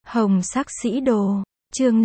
Hồng sắc sĩ đồ, chương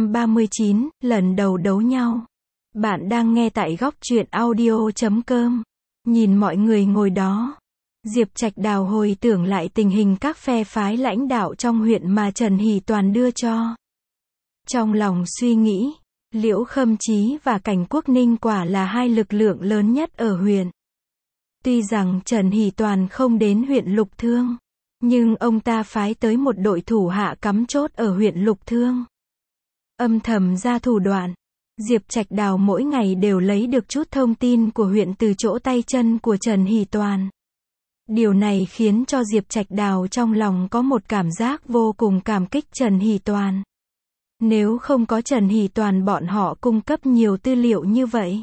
539, lần đầu đấu nhau. Bạn đang nghe tại góc truyện audio.com. Nhìn mọi người ngồi đó, Diệp Trạch Đào hồi tưởng lại tình hình các phe phái lãnh đạo trong huyện mà Trần Hỷ Toàn đưa cho. Trong lòng suy nghĩ, Liễu Khâm Chí và Cảnh Quốc Ninh quả là hai lực lượng lớn nhất ở huyện. Tuy rằng Trần Hỷ Toàn không đến huyện Lục Thương, nhưng ông ta phái tới một đội thủ hạ cắm chốt ở huyện Lục Thương. Âm thầm ra thủ đoạn, Diệp Trạch Đào mỗi ngày đều lấy được chút thông tin của huyện từ chỗ tay chân của Trần Hỷ Toàn. Điều này khiến cho Diệp Trạch Đào trong lòng có một cảm giác vô cùng cảm kích Trần Hỷ Toàn. Nếu không có Trần Hỷ Toàn bọn họ cung cấp nhiều tư liệu như vậy,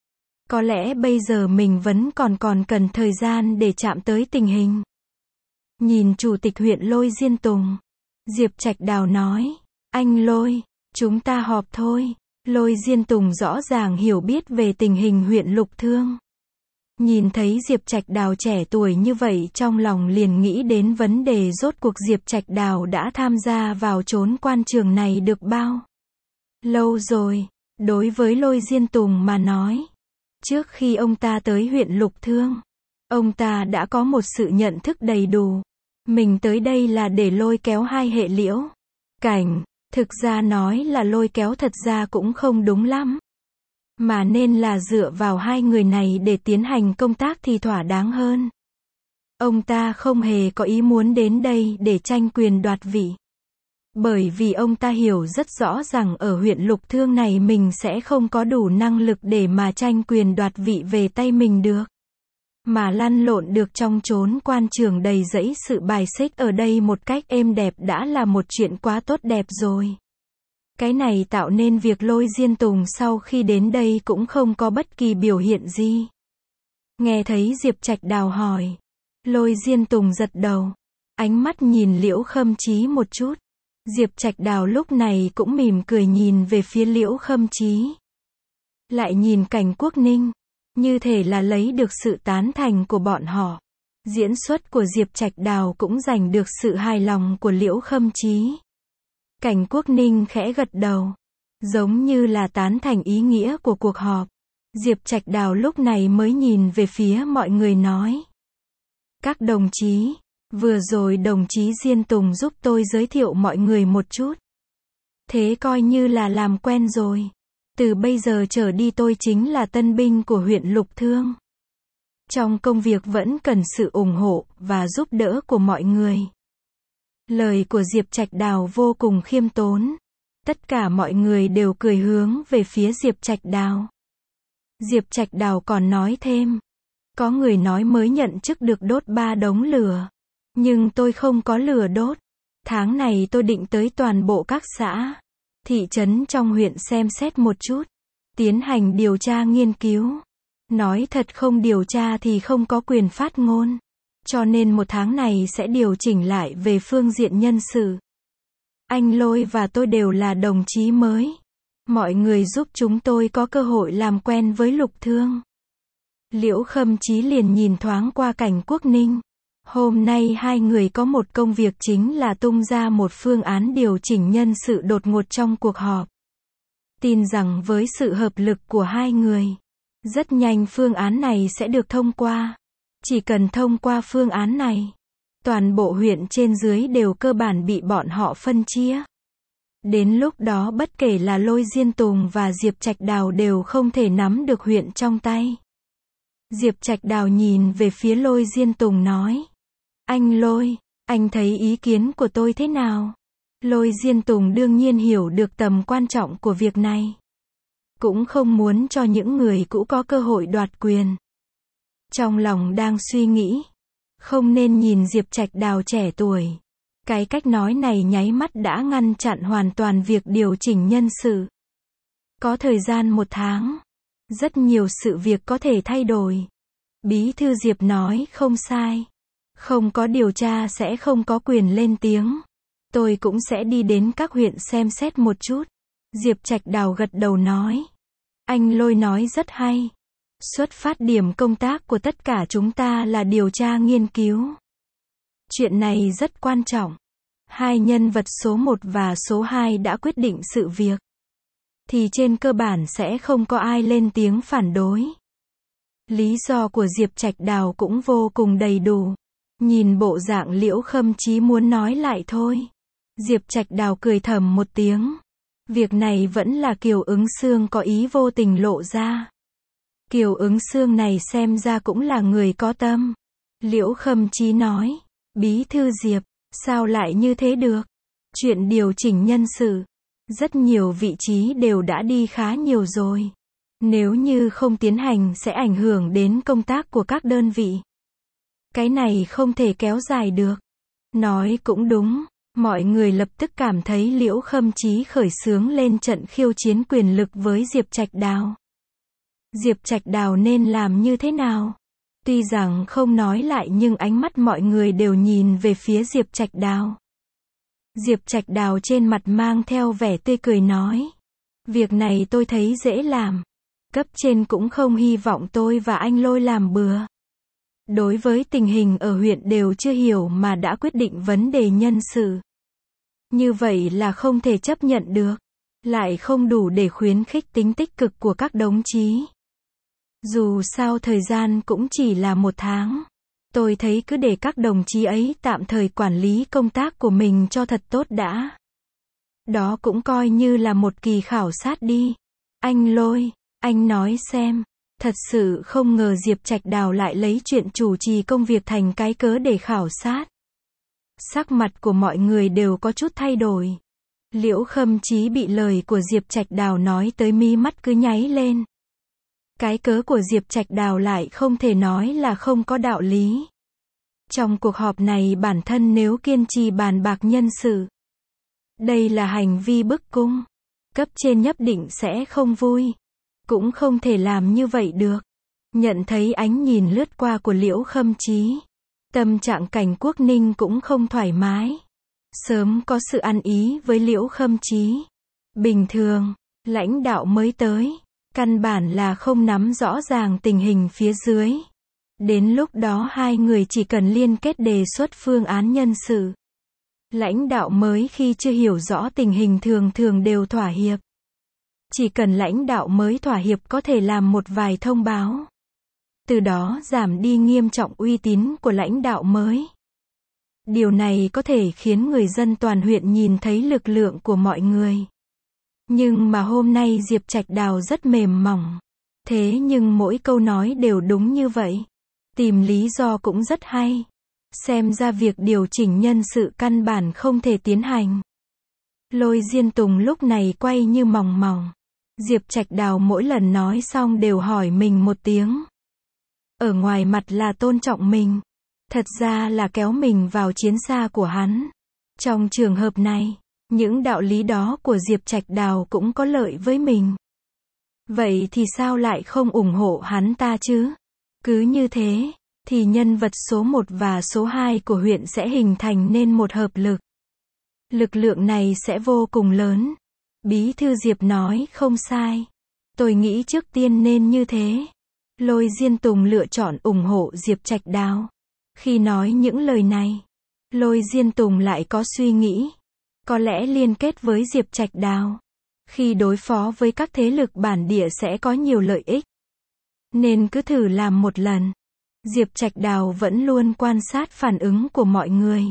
có lẽ bây giờ mình vẫn còn cần thời gian để chạm tới tình hình. Nhìn chủ tịch huyện Lôi Diên Tùng, Diệp Trạch Đào nói, anh Lôi, chúng ta họp thôi. Lôi Diên Tùng rõ ràng hiểu biết về tình hình huyện Lục Thương. Nhìn thấy Diệp Trạch Đào trẻ tuổi như vậy trong lòng liền nghĩ đến vấn đề rốt cuộc Diệp Trạch Đào đã tham gia vào chốn quan trường này được bao lâu rồi. Đối với Lôi Diên Tùng mà nói, trước khi ông ta tới huyện Lục Thương, ông ta đã có một sự nhận thức đầy đủ. Mình tới đây là để lôi kéo hai hệ Liễu Cảnh. Thực ra nói là lôi kéo thật ra cũng không đúng lắm, mà nên là dựa vào hai người này để tiến hành công tác thì thỏa đáng hơn. Ông ta không hề có ý muốn đến đây để tranh quyền đoạt vị. Bởi vì ông ta hiểu rất rõ rằng ở huyện Lục Thương này mình sẽ không có đủ năng lực để mà tranh quyền đoạt vị về tay mình được. Mà lăn lộn được trong chốn quan trường đầy rẫy sự bài xích ở đây một cách êm đẹp đã là một chuyện quá tốt đẹp rồi. Cái này tạo nên việc Lôi Diên Tùng sau khi đến đây cũng không có bất kỳ biểu hiện gì. Nghe thấy Diệp Trạch Đào hỏi, Lôi Diên Tùng gật đầu, ánh mắt nhìn Liễu Khâm Chí một chút. Diệp Trạch Đào lúc này cũng mỉm cười nhìn về phía Liễu Khâm Chí. Lại nhìn Cảnh Quốc Ninh, như thể là lấy được sự tán thành của bọn họ. Diễn xuất của Diệp Trạch Đào cũng giành được sự hài lòng của Liễu Khâm Chí. Cảnh Quốc Ninh khẽ gật đầu, giống như là tán thành ý nghĩa của cuộc họp. Diệp Trạch Đào lúc này mới nhìn về phía mọi người nói, các đồng chí, vừa rồi đồng chí Diên Tùng giúp tôi giới thiệu mọi người một chút. Thế coi như là làm quen rồi. Từ bây giờ trở đi tôi chính là tân binh của huyện Lục Thương. Trong công việc vẫn cần sự ủng hộ và giúp đỡ của mọi người. Lời của Diệp Trạch Đào vô cùng khiêm tốn. Tất cả mọi người đều cười hướng về phía Diệp Trạch Đào. Diệp Trạch Đào còn nói thêm, có người nói mới nhận chức được đốt 3 đống lửa. Nhưng tôi không có lửa đốt. Tháng này tôi định tới toàn bộ các xã, thị trấn trong huyện xem xét một chút, tiến hành điều tra nghiên cứu. Nói thật không điều tra thì không có quyền phát ngôn. Cho nên một tháng này sẽ điều chỉnh lại về phương diện nhân sự. Anh Lôi và tôi đều là đồng chí mới. Mọi người giúp chúng tôi có cơ hội làm quen với Lục Thương. Liễu Khâm Chí liền nhìn thoáng qua Cảnh Quốc Ninh. Hôm nay hai người có một công việc chính là tung ra một phương án điều chỉnh nhân sự đột ngột trong cuộc họp. Tin rằng với sự hợp lực của hai người, rất nhanh phương án này sẽ được thông qua. Chỉ cần thông qua phương án này, toàn bộ huyện trên dưới đều cơ bản bị bọn họ phân chia. Đến lúc đó bất kể là Lôi Diên Tùng và Diệp Trạch Đào đều không thể nắm được huyện trong tay. Diệp Trạch Đào nhìn về phía Lôi Diên Tùng nói, anh Lôi, anh thấy ý kiến của tôi thế nào? Lôi Diên Tùng đương nhiên hiểu được tầm quan trọng của việc này. Cũng không muốn cho những người cũ có cơ hội đoạt quyền. Trong lòng đang suy nghĩ, không nên nhìn Diệp Trạch Đào trẻ tuổi. Cái cách nói này nháy mắt đã ngăn chặn hoàn toàn việc điều chỉnh nhân sự. Có thời gian 1 tháng, rất nhiều sự việc có thể thay đổi. Bí thư Diệp nói không sai. Không có điều tra sẽ không có quyền lên tiếng. Tôi cũng sẽ đi đến các huyện xem xét một chút. Diệp Trạch Đào gật đầu nói, anh Lôi nói rất hay. Xuất phát điểm công tác của tất cả chúng ta là điều tra nghiên cứu. Chuyện này rất quan trọng. hai nhân vật số 1 và số 2 đã quyết định sự việc, thì trên cơ bản sẽ không có ai lên tiếng phản đối. Lý do của Diệp Trạch Đào cũng vô cùng đầy đủ. Nhìn bộ dạng Liễu Khâm Chí muốn nói lại thôi. Diệp Trạch Đào cười thầm một tiếng. Việc này vẫn là Kiều Ứng Xương có ý vô tình lộ ra. Kiều Ứng Xương này xem ra cũng là người có tâm. Liễu Khâm Chí nói, Bí thư Diệp, sao lại như thế được? Chuyện điều chỉnh nhân sự, rất nhiều vị trí đều đã đi khá nhiều rồi. Nếu như không tiến hành sẽ ảnh hưởng đến công tác của các đơn vị. Cái này không thể kéo dài được. Nói cũng đúng, mọi người lập tức cảm thấy Liễu Khâm Chí khởi xướng lên trận khiêu chiến quyền lực với Diệp Trạch Đào. Diệp Trạch Đào nên làm như thế nào? Tuy rằng không nói lại nhưng ánh mắt mọi người đều nhìn về phía Diệp Trạch Đào. Diệp Trạch Đào trên mặt mang theo vẻ tươi cười nói. Việc này tôi thấy dễ làm. Cấp trên cũng không hy vọng tôi và anh Lôi làm bừa. Đối với tình hình ở huyện đều chưa hiểu mà đã quyết định vấn đề nhân sự. Như vậy là không thể chấp nhận được. Lại không đủ để khuyến khích tính tích cực của các đồng chí. Dù sao thời gian cũng chỉ là 1 tháng. Tôi thấy cứ để các đồng chí ấy tạm thời quản lý công tác của mình cho thật tốt đã. Đó cũng coi như là một kỳ khảo sát đi. Anh Lôi, anh nói xem. Thật sự không ngờ Diệp Trạch Đào lại lấy chuyện chủ trì công việc thành cái cớ để khảo sát. Sắc mặt của mọi người đều có chút thay đổi. Liễu Khâm Chí bị lời của Diệp Trạch Đào nói tới mí mắt cứ nháy lên. Cái cớ của Diệp Trạch Đào lại không thể nói là không có đạo lý. Trong cuộc họp này bản thân nếu kiên trì bàn bạc nhân sự, đây là hành vi bức cung. Cấp trên nhất định sẽ không vui. Cũng không thể làm như vậy được. Nhận thấy ánh nhìn lướt qua của Liễu Khâm Chí, tâm trạng Cảnh Quốc Ninh cũng không thoải mái. Sớm có sự ăn ý với Liễu Khâm Chí. Bình thường, lãnh đạo mới tới, căn bản là không nắm rõ ràng tình hình phía dưới. Đến lúc đó hai người chỉ cần liên kết đề xuất phương án nhân sự. Lãnh đạo mới khi chưa hiểu rõ tình hình thường thường đều thỏa hiệp. Chỉ cần lãnh đạo mới thỏa hiệp có thể làm một vài thông báo. Từ đó giảm đi nghiêm trọng uy tín của lãnh đạo mới. Điều này có thể khiến người dân toàn huyện nhìn thấy lực lượng của mọi người. Nhưng mà hôm nay Diệp Trạch Đào rất mềm mỏng. Thế nhưng mỗi câu nói đều đúng như vậy. Tìm lý do cũng rất hay. Xem ra việc điều chỉnh nhân sự căn bản không thể tiến hành. Lôi Diên Tùng lúc này quay như mòng mòng. Diệp Trạch Đào mỗi lần nói xong đều hỏi mình một tiếng. Ở ngoài mặt là tôn trọng mình. Thật ra là kéo mình vào chiến xa của hắn. Trong trường hợp này, những đạo lý đó của Diệp Trạch Đào cũng có lợi với mình. Vậy thì sao lại không ủng hộ hắn ta chứ? Cứ như thế, thì nhân vật số 1 và số 2 của huyện sẽ hình thành nên một hợp lực. Lực lượng này sẽ vô cùng lớn. Bí thư Diệp nói không sai. Tôi nghĩ trước tiên nên như thế. Lôi Diên Tùng lựa chọn ủng hộ Diệp Trạch Đào. Khi nói những lời này, Lôi Diên Tùng lại có suy nghĩ. Có lẽ liên kết với Diệp Trạch Đào. Khi đối phó với các thế lực bản địa sẽ có nhiều lợi ích. Nên cứ thử làm một lần. Diệp Trạch Đào vẫn luôn quan sát phản ứng của mọi người.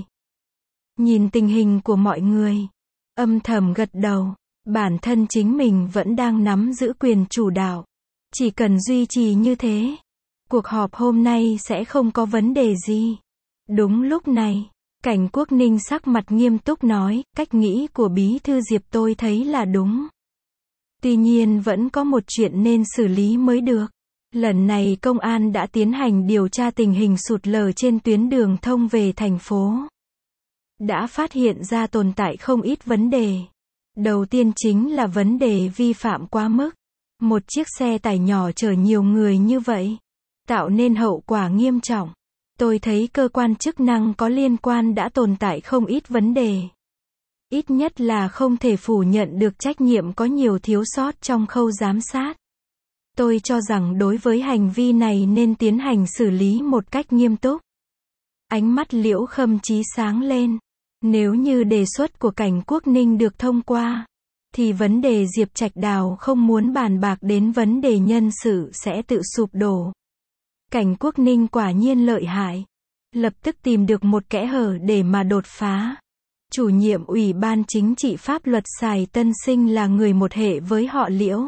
Nhìn tình hình của mọi người. Âm thầm gật đầu. Bản thân chính mình vẫn đang nắm giữ quyền chủ đạo. Chỉ cần duy trì như thế, cuộc họp hôm nay sẽ không có vấn đề gì. Đúng lúc này, Cảnh Quốc Ninh sắc mặt nghiêm túc nói, cách nghĩ của Bí thư Diệp tôi thấy là đúng. Tuy nhiên vẫn có một chuyện nên xử lý mới được. Lần này công an đã tiến hành điều tra tình hình sụt lở trên tuyến đường thông về thành phố. Đã phát hiện ra tồn tại không ít vấn đề. Đầu tiên chính là vấn đề vi phạm quá mức. Một chiếc xe tải nhỏ chở nhiều người như vậy, tạo nên hậu quả nghiêm trọng. Tôi thấy cơ quan chức năng có liên quan đã tồn tại không ít vấn đề. Ít nhất là không thể phủ nhận được trách nhiệm có nhiều thiếu sót trong khâu giám sát. Tôi cho rằng đối với hành vi này nên tiến hành xử lý một cách nghiêm túc. Ánh mắt Liễu Khâm Chí sáng lên. Nếu như đề xuất của Cảnh Quốc Ninh được thông qua, thì vấn đề Diệp Trạch Đào không muốn bàn bạc đến vấn đề nhân sự sẽ tự sụp đổ. Cảnh Quốc Ninh quả nhiên lợi hại. Lập tức tìm được một kẽ hở để mà đột phá. Chủ nhiệm Ủy ban Chính trị Pháp luật Sài Tân Sinh là người một hệ với họ Liễu.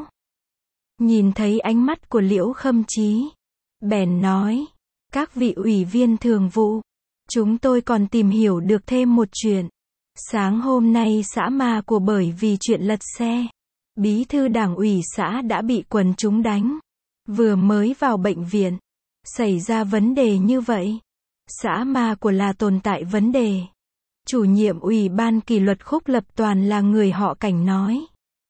Nhìn thấy ánh mắt của Liễu Khâm Chí, bèn nói, các vị ủy viên thường vụ, chúng tôi còn tìm hiểu được thêm một chuyện. Sáng hôm nay xã Ma của bởi vì chuyện lật xe, bí thư đảng ủy xã đã bị quần chúng đánh. Vừa mới vào bệnh viện, xảy ra vấn đề như vậy. Xã Ma của là tồn tại vấn đề. Chủ nhiệm Ủy ban kỷ luật Khúc Lập Toàn là người họ Cảnh nói.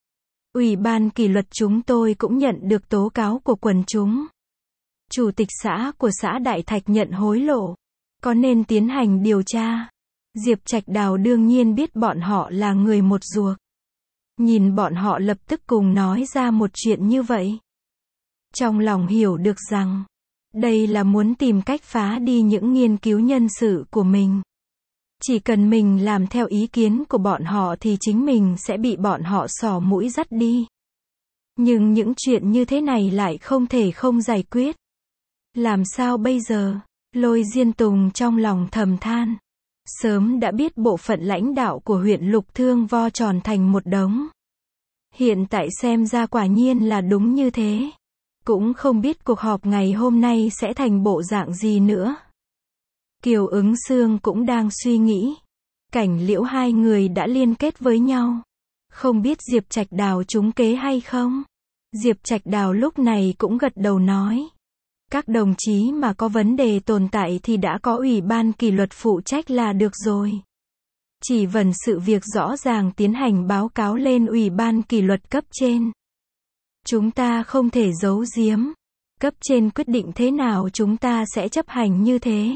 Ủy ban kỷ luật chúng tôi cũng nhận được tố cáo của quần chúng. Chủ tịch xã của xã Đại Thạch nhận hối lộ. Có nên tiến hành điều tra? Diệp Trạch Đào đương nhiên biết bọn họ là người một ruột. Nhìn bọn họ lập tức cùng nói ra một chuyện như vậy. Trong lòng hiểu được rằng, đây là muốn tìm cách phá đi những nghiên cứu nhân sự của mình. Chỉ cần mình làm theo ý kiến của bọn họ thì chính mình sẽ bị bọn họ xỏ mũi dắt đi. Nhưng những chuyện như thế này lại không thể không giải quyết. Làm sao bây giờ? Lôi Diên Tùng trong lòng thầm than. Sớm đã biết bộ phận lãnh đạo của huyện Lục Thương vo tròn thành một đống. Hiện tại xem ra quả nhiên là đúng như thế. Cũng không biết cuộc họp ngày hôm nay sẽ thành bộ dạng gì nữa. Kiều Ứng Xương cũng đang suy nghĩ. Cảnh Liễu hai người đã liên kết với nhau. Không biết Diệp Trạch Đào trúng kế hay không? Diệp Trạch Đào lúc này cũng gật đầu nói. Các đồng chí mà có vấn đề tồn tại thì đã có Ủy ban kỷ luật phụ trách là được rồi. Chỉ cần sự việc rõ ràng tiến hành báo cáo lên Ủy ban kỷ luật cấp trên. Chúng ta không thể giấu giếm. Cấp trên quyết định thế nào chúng ta sẽ chấp hành như thế.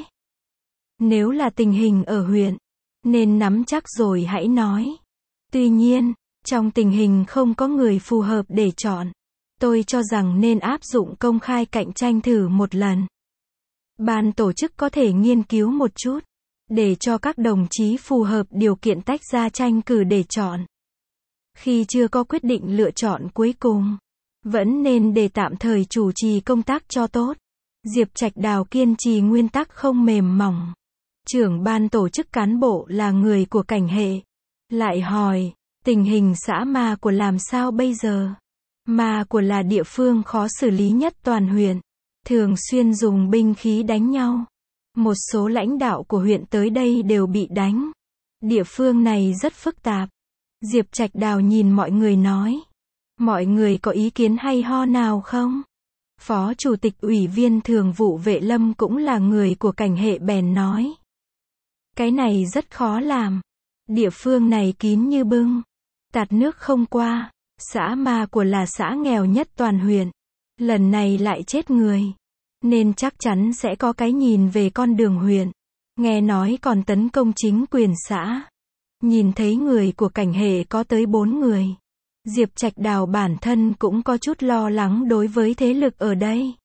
Nếu là tình hình ở huyện, nên nắm chắc rồi hãy nói. Tuy nhiên, trong tình hình không có người phù hợp để chọn, tôi cho rằng nên áp dụng công khai cạnh tranh thử một lần. Ban tổ chức có thể nghiên cứu một chút, để cho các đồng chí phù hợp điều kiện tách ra tranh cử để chọn. Khi chưa có quyết định lựa chọn cuối cùng, vẫn nên để tạm thời chủ trì công tác cho tốt. Diệp Trạch Đào kiên trì nguyên tắc không mềm mỏng. Trưởng ban tổ chức cán bộ là người của Cảnh hệ. Lại hỏi, tình hình xã Ma của làm sao bây giờ? Ma của là địa phương khó xử lý nhất toàn huyện. Thường xuyên dùng binh khí đánh nhau. Một số lãnh đạo của huyện tới đây đều bị đánh. Địa phương này rất phức tạp. Diệp Trạch Đào nhìn mọi người nói. Mọi người có ý kiến hay ho nào không? Phó Chủ tịch Ủy viên Thường vụ Vệ Lâm cũng là người của Cảnh hệ bèn nói. Cái này rất khó làm. Địa phương này kín như bưng. Tạt nước không qua. Xã Ma của là xã nghèo nhất toàn huyện. Lần này lại chết người. Nên chắc chắn sẽ có cái nhìn về con đường huyện. Nghe nói còn tấn công chính quyền xã. Nhìn thấy người của Cảnh hệ có tới 4 người. Diệp Trạch Đào bản thân cũng có chút lo lắng đối với thế lực ở đây.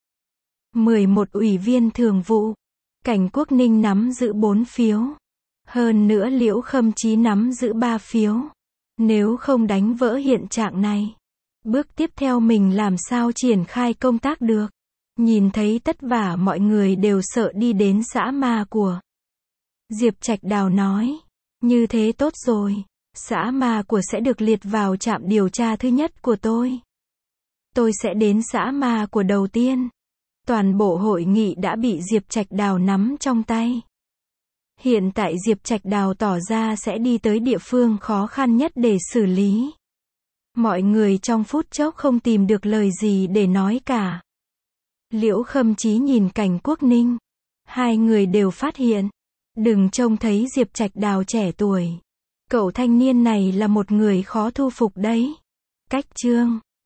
11 ủy viên thường vụ. Cảnh Quốc Ninh nắm giữ 4 phiếu. Hơn nữa Liễu Khâm Chí nắm giữ 3 phiếu. Nếu không đánh vỡ hiện trạng này, bước tiếp theo mình làm sao triển khai công tác được. Nhìn thấy tất cả mọi người đều sợ đi đến xã Ma của. Diệp Trạch Đào nói, như thế tốt rồi. Xã Ma của sẽ được liệt vào trạm điều tra thứ nhất của tôi. Tôi sẽ đến xã Ma của đầu tiên. Toàn bộ hội nghị đã bị Diệp Trạch Đào nắm trong tay. Hiện tại Diệp Trạch Đào tỏ ra sẽ đi tới địa phương khó khăn nhất để xử lý. Mọi người trong phút chốc không tìm được lời gì để nói cả. Liễu Khâm Chí nhìn Cảnh Quốc Ninh. Hai người đều phát hiện. Đừng trông thấy Diệp Trạch Đào trẻ tuổi. Cậu thanh niên này là một người khó thu phục đấy. Cách chương